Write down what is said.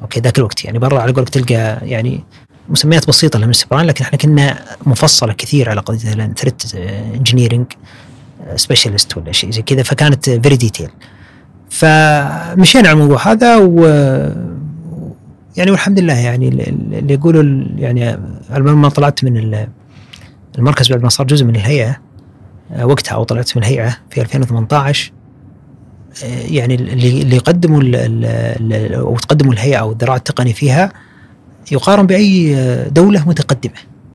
اوكي ذاك الوقت يعني برا على قولك تلقى يعني مسميات بسيطه لهم استبران، لكن احنا كنا مفصله كثير على قضيه ثريت انجينيرنج سبيشالست ولا شيء زي كذا، فكانت فيري ديتيل. فمشينا على الموضوع هذا يعني والحمد لله يعني اللي يقولوا يعني لما طلعت من المركز بعد ما صار جزء من الهيئة وقتها، أو طلعت من الهيئة في 2018، يعني اللي يقدموا أو تقدموا الهيئة أو الذراع التقني فيها يقارن بأي دولة متقدمة.